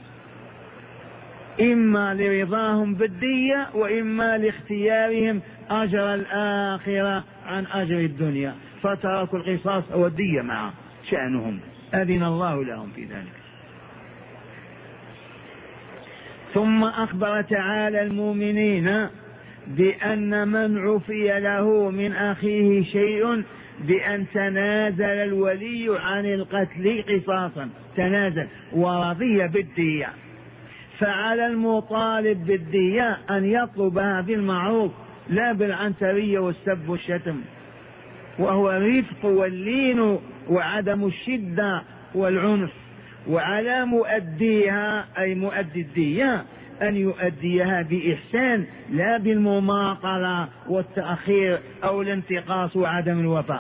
إما لرضاهم بالدية وإما لاختيارهم أجر الآخرة عن أجر الدنيا، فتركوا القصاص والدية مع شأنهم، أذن الله لهم في ذلك. ثم أخبر تعالى المؤمنين بأن من عفي له من أخيه شيء بأن تنازل الولي عن القتل قصاصا، تنازل ورضي بالدية، فعلى المطالب بالدية أن يطلبها بالمعروف لا بالعنترية والسب والشتم، وهو الرفق واللين وعدم الشدة والعنف. وعلى مؤديها أي مؤدي الدية أن يؤديها بإحسان لا بالمماطلة والتأخير أو الانتقاص وعدم الوفاء.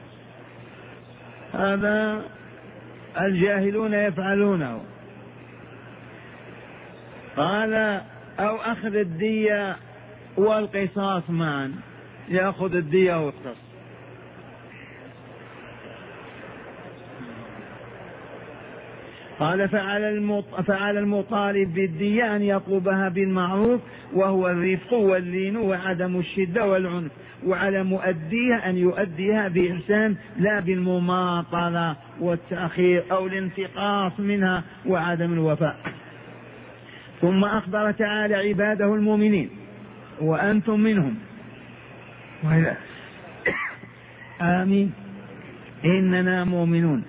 هذا الجاهلون يفعلونه. قال أو أخذ الدية والقصاص معا، يأخذ الدية ويقتص. قال فعلى المطالب بالدية أن يطلبها بالمعروف وهو الرفق واللين وعدم الشدة والعنف، وعلى مؤديها أن يؤديها بإحسان لا بالمماطلة والتأخير أو الانتقاص منها وعدم الوفاء. ثم أخبر تعالى عباده المؤمنين وأنتم منهم آمين إننا مؤمنون.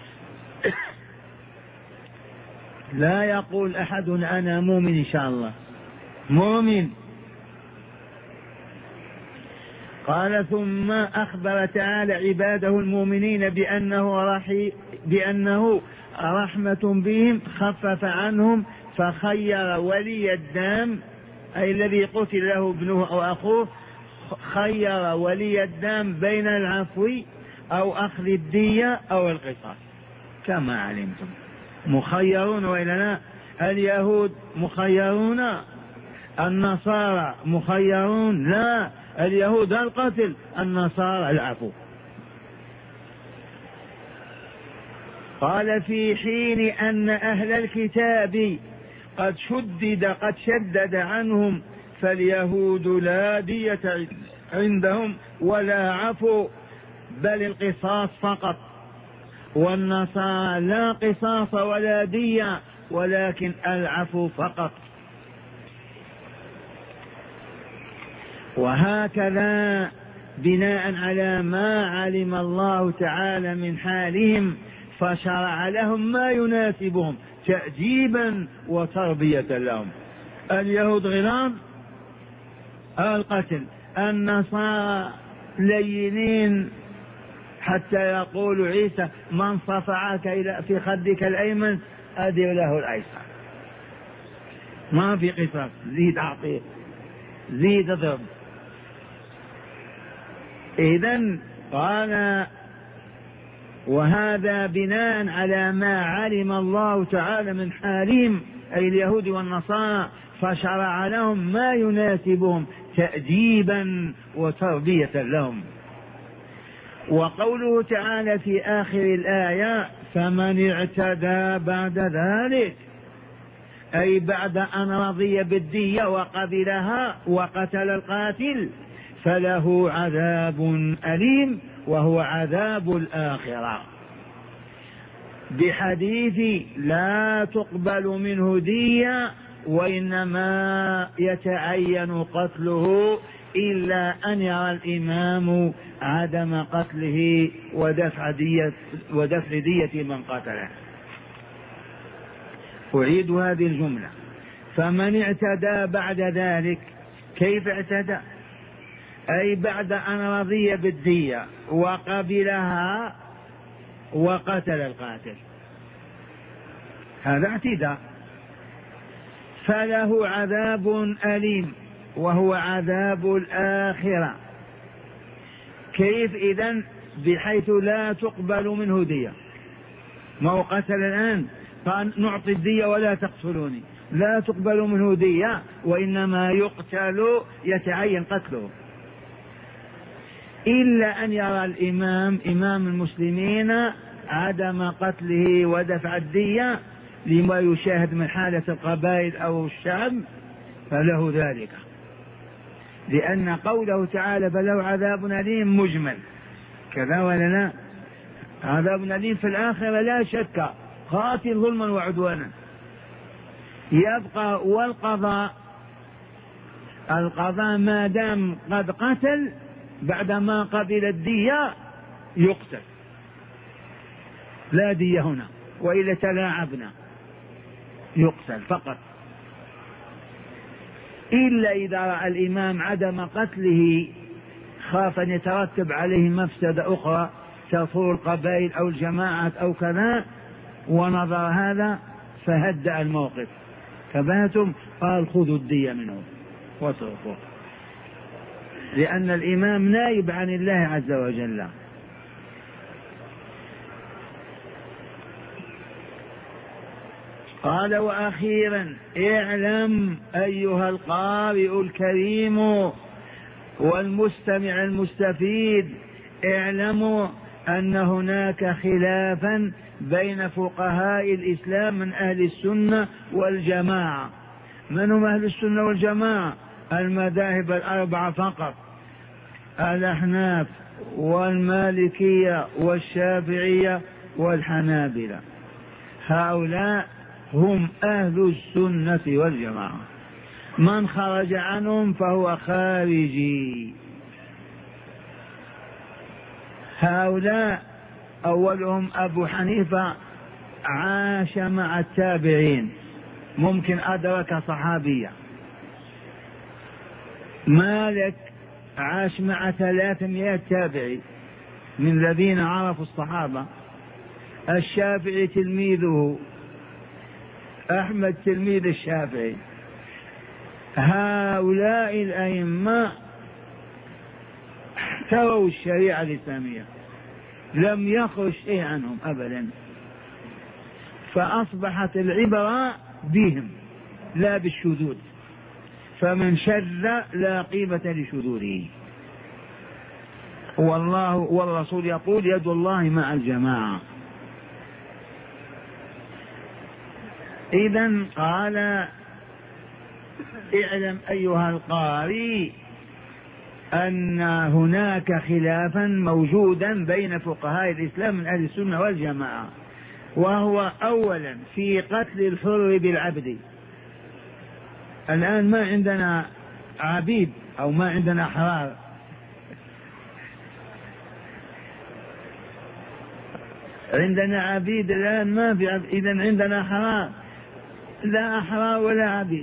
لا يقول أحد أنا مؤمن إن شاء الله، مؤمن. قال ثم أخبر تعالى عباده المؤمنين بأنه رحمة بهم خفف عنهم فخير ولي الدم، أي الذي قتل له ابنه أو أخوه، خير ولي الدم بين العفو أو أخذ الدية أو القصاص. كما علمتم مخيرون وإلا لا؟ اليهود مخيرون، النصارى مخيرون، لا، اليهود القتل، النصارى العفو. قال في حين أن أهل الكتاب قد شدد عنهم، فاليهود لا دية عندهم ولا عفو بل القصاص فقط، والنصارى لا قصاص ولا دية ولكن العفو فقط. وهكذا بناء على ما علم الله تعالى من حالهم فشرع لهم ما يناسبهم تأديبا وتربية لهم. اليهود غلام القتل، النصارى لينين حتى يقول عيسى من صفعك في خدك الأيمن أدر له الأيسر. ما في قصاص، زيد أعطيه، زيد اضرب. إذن قال وهذا بناء على ما علم الله تعالى من حالهم أي اليهود والنصارى فشرع لهم ما يناسبهم تأديبا وتربية لهم. وقوله تعالى في آخر الآية فمن اعتدى بعد ذلك، أي بعد أن رضي بالدية وقبلها وقتل القاتل فله عذاب أليم وهو عذاب الآخرة، بحديث لا تقبل منه دية وإنما يتعين قتله إلا أن يرى الإمام عدم قتله ودفع دية من قتله. أعيد هذه الجملة، فمن اعتدى بعد ذلك، كيف اعتدى؟ أي بعد أن رضي بالدية وقبلها وقتل القاتل، هذا اعتداء، فله عذاب أليم وهو عذاب الآخرة. كيف إذن؟ بحيث لا تقبل منه دية. ما هو قتل الآن قال نعطي الدية ولا تقتلوني، لا تقبل منه دية وإنما يقتل يتعين قتله إلا أن يرى الإمام إمام المسلمين عدم قتله ودفع الدية لما يشاهد من حالة القبائل أو الشعب فله ذلك، لأن قوله تعالى فله عذاب أليم مجمل كذا ولا لا؟ عذاب أليم في الآخرة لا شك، قاتل ظلما وعدوانا. يبقى القضاء ما دام قد قتل بعدما قبل الدية يقتل، لا دية هنا وإلا تلاعبنا، يقتل فقط، إلا إذا رأى الإمام عدم قتله خاف أن يترتب عليه مفسدة أخرى تثور القبائل أو الجماعات أو كذا، ونظر هذا فهدأ الموقف. فباتم قال خذوا الدية منه واتركوه، لأن الإمام نائب عن الله عز وجل. قال وأخيرا اعلم أيها القارئ الكريم والمستمع المستفيد، اعلموا أن هناك خلافا بين فقهاء الإسلام من أهل السنة والجماعة. من هم أهل السنة والجماعة؟ المذاهب الأربعة فقط، الأحناف والمالكية والشافعية والحنابلة، هؤلاء هم أهل السنة والجماعة، من خرج عنهم فهو خارجي. هؤلاء أولهم أبو حنيفة عاش مع التابعين، ممكن أدرك صحابية. مالك عاش مع 300 تابعي من الذين عرفوا الصحابة. الشافعي تلميذه، أحمد تلميذ الشافعي. هؤلاء الأئمة احتووا الشريعة الإسلامية، لم يخرج شيء عنهم أبدا، فأصبحت العبرة بهم لا بالشذوذ، فمن شذ لا قيمة لشذوذه. والرسول يقول يد الله مع الجماعة. إذن قال اعلم أيها القاري أن هناك خلافا موجودا بين فقهاء الإسلام من أهل السنة والجماعة، وهو أولا في قتل الحر بالعبد. الآن ما عندنا عبيد أو ما عندنا أحرار، عندنا عبيد الآن ما في عبيد، إذن عندنا أحرار، لا أحرار ولا عبيد.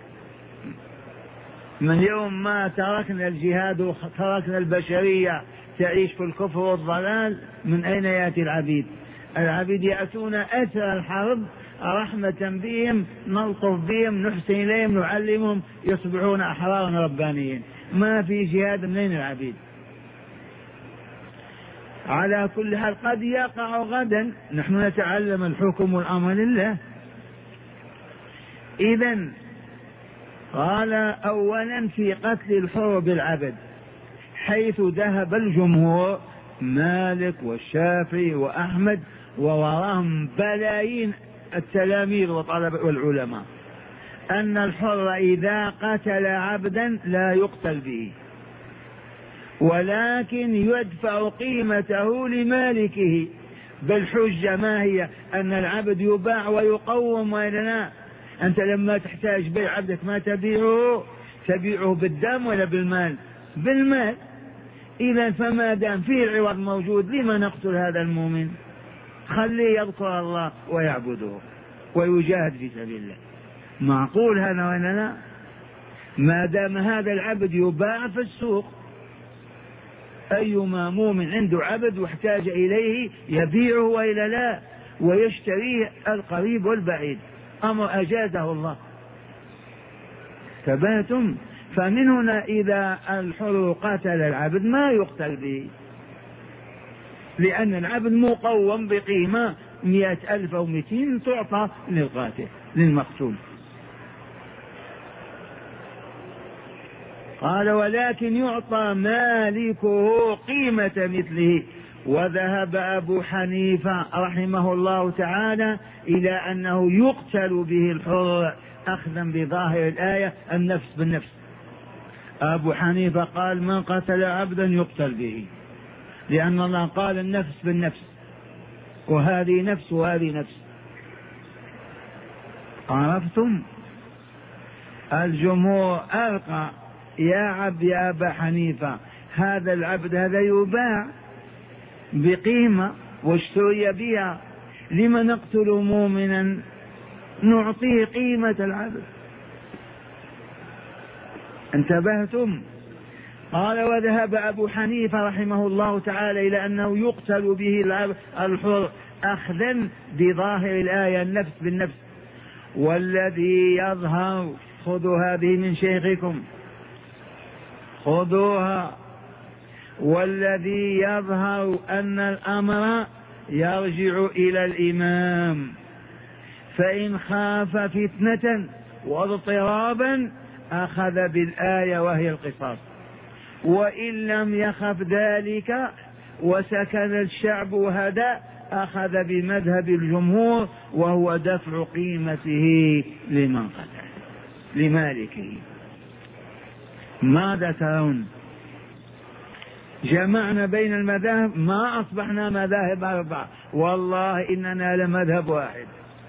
من يوم ما تركنا الجهاد وتركنا البشرية تعيش في الكفر والضلال، من أين يأتي العبيد؟ العبيد يأتون أثر الحرب رحمة بهم، نلطف بهم، نحسن إليهم، نعلمهم، يصبحون أحرارا ربانيين. ما في جهاد، منين العبيد؟ على كل حال قد يقع غدا، نحن نتعلم الحكم والأمر لله. إذن قال أولا في قتل الحر بالعبد، حيث ذهب الجمهور مالك والشافعي وأحمد ووراهم بلايين التلاميذ والطلبة والعلماء، أن الحر إذا قتل عبدا لا يقتل به، ولكن يدفع قيمته لمالكه. بالحجة ما هي؟ أن العبد يباع ويقوم وإلا لا؟ أنت لما تحتاج بيع عبدك ما تبيعه بالدم ولا بالمال؟ بالمال. إذا فما دام فيه العوض موجود، لما نقتل هذا المؤمن؟ خليه يذكر الله ويعبده ويجاهد في سبيل الله. معقول هذا ولا لا؟ ما دام هذا العبد يباع في السوق، أيما مؤمن عنده عبد واحتاج إليه يبيعه وإلا لا، ويشتريه القريب والبعيد، أمر أجازه الله. تباتم. فمن هنا إذا الحر قتل العبد ما يقتل به، لأن العبد مقوم بقيمة 100,000 أو 200 تعطى للقاتل للمقتول. قال ولكن يعطى مالكه قيمة مثله. وذهب أبو حنيفة رحمه الله تعالى إلى أنه يقتل به الحر أخذا بظاهر الآية النفس بالنفس. أبو حنيفة قال من قتل عبدا يقتل به، لأن الله قال النفس بالنفس، وهذه نفس وهذه نفس. عرفتم؟ الجمهور ألقى يا أبا حنيفة هذا العبد هذا يباع بقيمة واشتري بها، لما نقتل مؤمنا؟ نعطيه قيمة العبد. انتبهتم؟ قال وذهب أبو حنيفة رحمه الله تعالى إلى أنه يقتل به الحر أخذا بظاهر الآية النفس بالنفس. والذي يظهر، خذوا هذه من شيخكم، خذوها، والذي يظهر أن الأمر يرجع إلى الإمام، فإن خاف فتنة واضطرابا أخذ بالآية وهي القصاص، وإن لم يخف ذلك وسكن الشعب وهدأ أخذ بمذهب الجمهور وهو دفع قيمته لمن قتل لمالكه. ماذا ترون؟ جمعنا بين المذاهب ما أصبحنا مذاهب أربعة، والله إننا لمذهب واحد.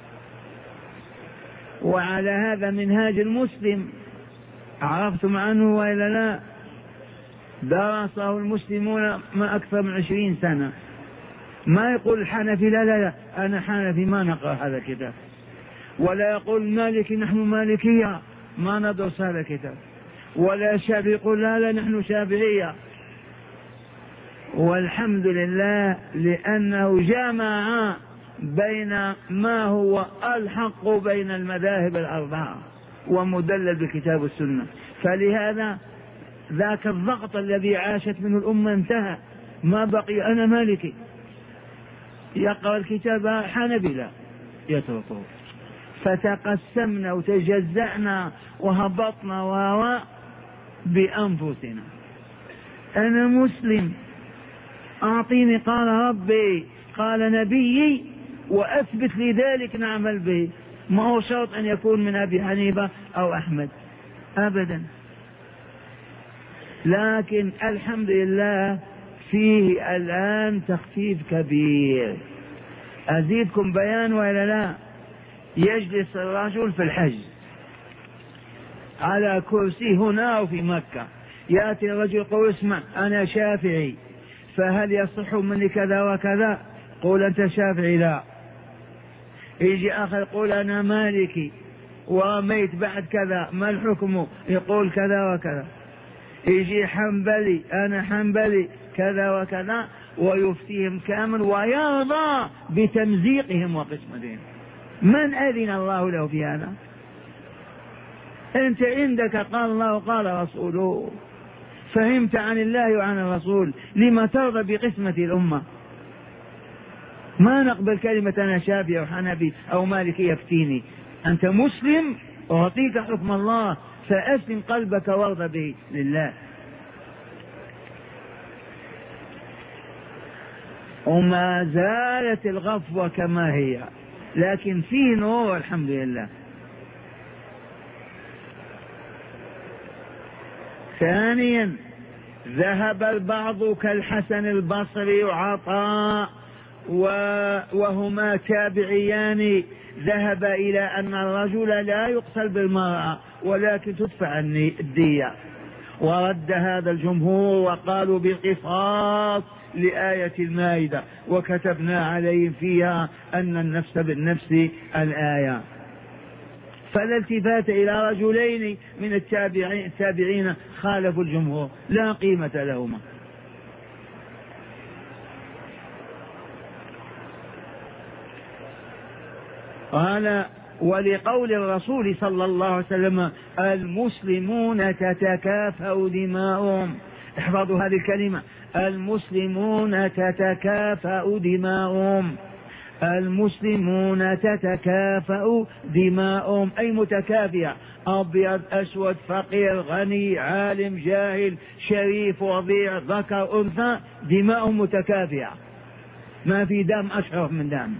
وعلى هذا منهاج المسلم، عرفتم عنه وإلا لا؟ درسه المسلمون ما أكثر من 20 سنة. ما يقول الحنفي لا لا لا أنا حنفي ما نقرأ هذا الكتاب، ولا يقول مالكي نحن مالكية ما ندرس هذا الكتاب، ولا شافعي يقول لا لا نحن شافعية. والحمد لله لأنه جمع بين ما هو الحق بين المذاهب الأربعة ومدلل بالكتاب والسنة. فلهذا ذاك الضغط الذي عاشت منه الأمة انتهى، ما بقي أنا مالكي يقرأ الكتاب حنبي لا يتركه. فتقسمنا وتجزعنا وهبطنا بأنفسنا. أنا مسلم، أعطيني قال ربي قال نبيي وأثبت لي ذلك نعمل به. ما هو شرط أن يكون من أبي حنيفة أو أحمد أبدا. لكن الحمد لله فيه الآن تخفيف كبير. أزيدكم بيان ولا لا؟ يجلس الرجل في الحج على كرسي هنا أو في مكة، يأتي الرجل يقول اسمع أنا شافعي فهل يصح مني كذا وكذا؟ قول أنت شافعي لا. يجي آخر يقول أنا مالكي ورميت بعد كذا ما الحكم؟ يقول كذا وكذا. يجي حنبلي أنا حنبلي كذا وكذا، ويفتيهم كامل ويرضى بتمزيقهم وقسمتهم. من أذن الله له في هذا؟ أنت عندك قال الله وقال رسوله، فهمت عن الله وعن الرسول، لما ترضى بقسمة الأمة؟ ما نقبل كلمة أنا شافعي أو حنبي أو مالكي يفتيني. أنت مسلم أعطيك حكم الله فأسلم قلبك وارضى به لله. وما زالت الغفوة كما هي، لكن في نور الحمد لله. ثانيا ذهب البعض كالحسن البصري وعطاء وهما تابعيان، ذهب إلى أن الرجل لا يقتل بالمرأة ولكن تدفع الدية، ورد هذا الجمهور وقالوا بالقصاص لآية المائدة وكتبنا عليهم فيها أن النفس بالنفس الآية. فلا التفات إلى رجلين من التابعين خالفوا الجمهور لا قيمة لهما. قال ولقول الرسول صلى الله عليه وسلم المسلمون تتكافأ دماؤهم. احفظوا هذه الكلمة، المسلمون تتكافأ دماؤهم. المسلمون تتكافأ دماؤهم أي متكافئة، أبيض أسود فقير غني عالم جاهل شريف وضيع ذكر أنثى، دماؤهم متكافئة ما في دم أشرف من دم.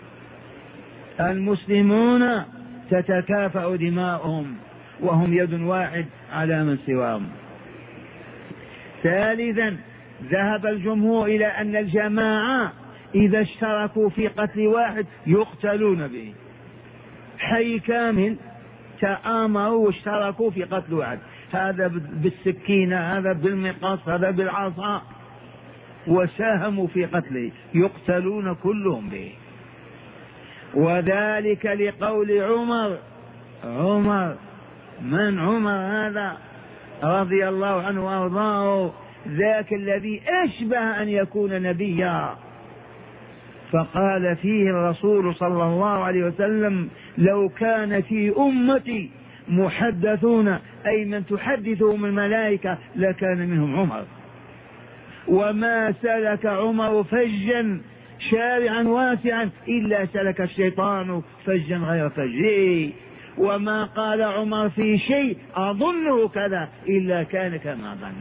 المسلمون تتكافأ دماؤهم وهم يد واحد على من سواهم. ثالثا ذهب الجمهور إلى أن الجماعة إذا اشتركوا في قتل واحد يقتلون به، حي كامل تآمروا واشتركوا في قتل واحد، هذا بالسكينة هذا بالمقص هذا بالعصا وساهموا في قتله يقتلون كلهم به. وذلك لقول عمر من عمر هذا رضي الله عنه وارضاه، ذاك الذي أشبه أن يكون نبيا. فقال فيه الرسول صلى الله عليه وسلم لو كان في أمتي محدثون أي من تحدثهم الملائكة لكان منهم عمر. وما سلك عمر فجا شارعا واسعا إلا سلك الشيطان فجا غير فجه، وما قال عمر في شيء أظنه كذا إلا كان كما ظن.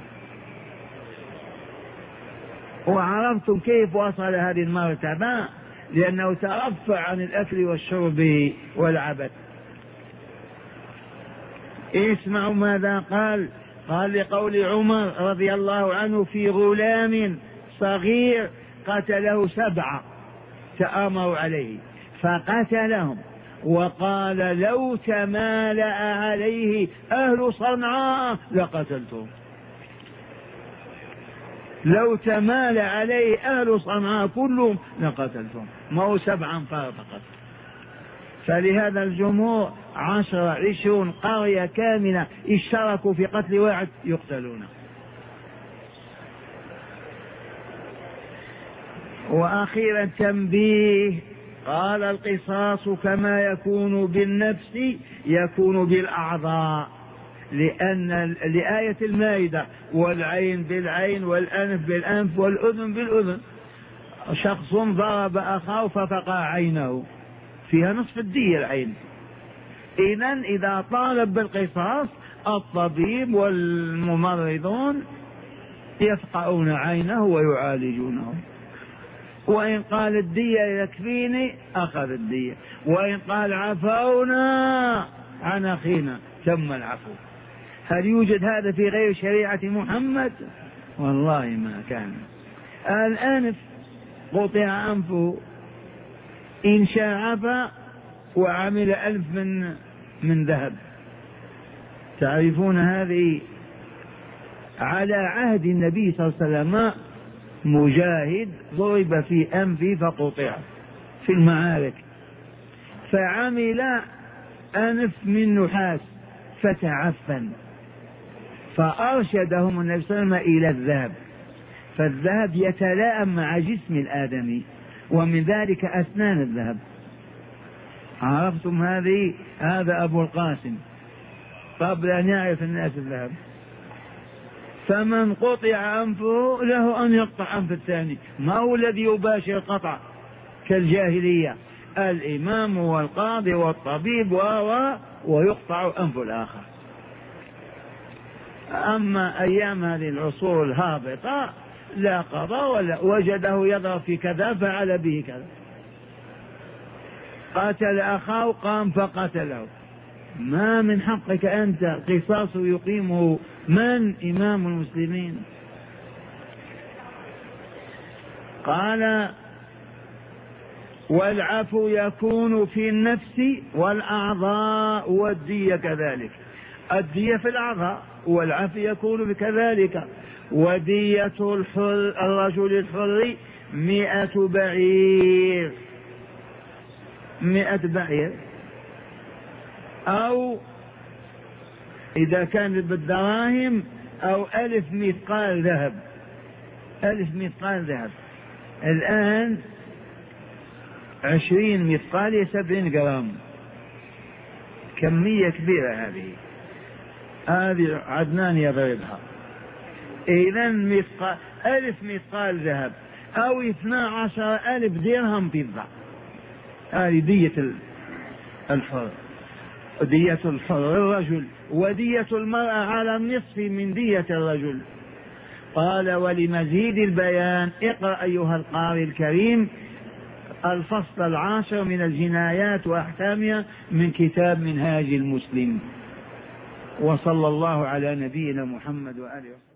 وعرفتم كيف وصل هذه المرتبة؟ لأنه ترفع عن الأكل والشرب والعبث. اسمعوا ماذا قال قال لقول عمر رضي الله عنه في غلام صغير قتله 7 تآمروا عليه فقتلهم، وقال لو تمالأ عليه أهل صنعاء لقتلتهم، لو تمالأ عليه أهل صنعاء كلهم لقتلتهم، ما هو 7 فقط. فلهذا الجمهور 10-20 قرية كاملة اشتركوا في قتل واحد يقتلونه. وأخيرا تنبيه، قال القصاص كما يكون بالنفس يكون بالأعضاء، لأن لآية المائدة والعين بالعين والأنف بالأنف والأذن بالأذن، شخص ضرب أخاه ففقع عينه فيها نصف الدية العين. إذن إذا طالب بالقصاص الطبيب والممرضون يفقعون عينه ويعالجونه، وإن قال الدية يكفيني أخذ الدية، وإن قال عفونا عن أخينا تم العفو. هل يوجد هذا في غير شريعة محمد؟ والله ما كان. الأنف قطع أنفه إن شاء عفا وعمل 1000 من ذهب. تعرفون هذه على عهد النبي صلى الله عليه وسلم مجاهد ضرب في أنفه فقطع في المعارك، فعمل أنف من نحاس فتعفن، فأرشدهم النبي صلى الله عليه وسلم إلى الذهب، فالذهب يتلائم مع جسم الآدمي، ومن ذلك أسنان الذهب. عرفتم هذه؟ هذا أبو القاسم قبل أن يعرف الناس الذهب. فمن قطع أنفه له أن يقطع أنف الثاني، ما هو الذي يباشر القطع كالجاهلية، الإمام والقاضي والطبيب ويقطع أنف الآخر. أما أيام هذه العصور الهابطة لا قضاء ولا وجده يضرب في كذا فعل به كذا، قاتل أخاه قام فقتله، ما من حقك أنت، قصاص يقيمه من؟ إمام المسلمين. قال والعفو يكون في النفس والأعضاء والدية كذلك، الدية في الأعضاء والعفو يكون كذلك. ودية الرجل الحر 100 بعير، 100 بعير، أو إذا كان بالدراهم أو 1000 مثقال ذهب، 1000 مثقال ذهب. الآن 20 مثقال 70 جرام، كمية كبيرة هذه عدنان يضربها. إذن 1000 مثقال ذهب أو 12,000 درهم فضة، هذه دية الحر، دية الحر الرجل، ودية المرأة على النصف من دية الرجل. قال ولمزيد البيان اقرأ أيها القارئ الكريم الفصل 10 من الجنايات وأحكامها من كتاب منهاج المسلم. وصلى الله على نبينا محمد وآله وسلم.